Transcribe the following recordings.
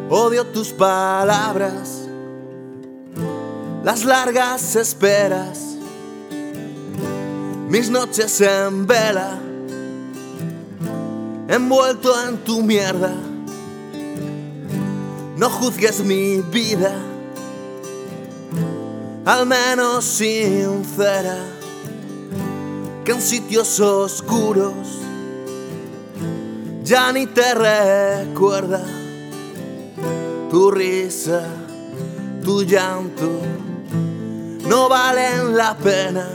Odio tus palabras, las largas esperas, mis noches en vela, envuelto en tu mierda. No juzgues mi vida, al menos sincera, que en sitios oscuros ya ni te recuerda. Tu risa, tu llanto no valen la pena.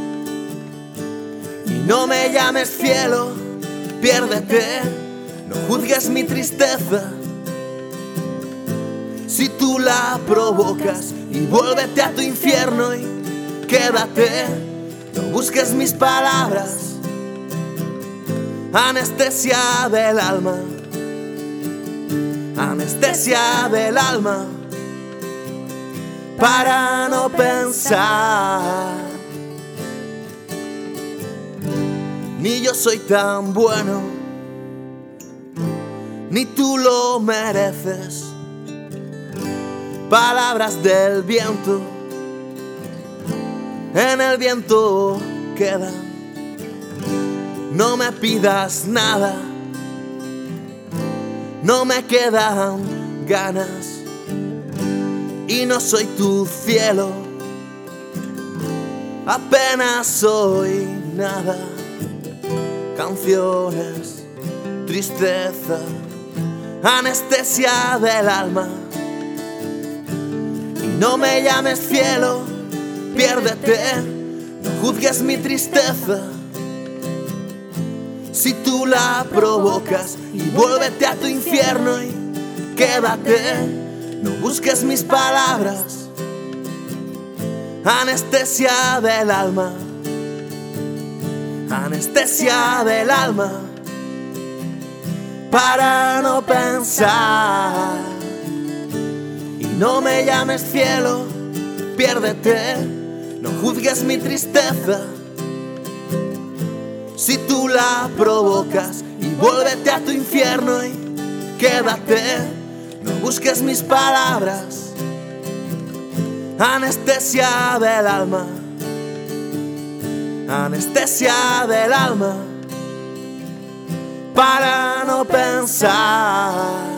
Y no me llames cielo, piérdete, no juzgues mi tristeza. Si tú la provocas, y vuélvete a tu infierno y quédate. No busques mis palabras, anestesia del alma, anestesia del alma, para no pensar. Ni yo soy tan bueno, ni tú lo mereces. Palabras del viento, en el viento quedan. No me pidas nada, no me quedan ganas. Y no soy tu cielo, apenas soy nada. Canciones, tristeza, anestesia del alma. No me llames cielo, piérdete, no juzgues mi tristeza. Si tú la provocas, y vuélvete a tu infierno y quédate. No busques mis palabras, anestesia del alma, anestesia del alma, para no pensar. No me llames cielo, piérdete, no juzgues mi tristeza. Si tú la provocas, y vuélvete a tu infierno y quédate. No busques mis palabras, anestesia del alma, anestesia del alma, para no pensar.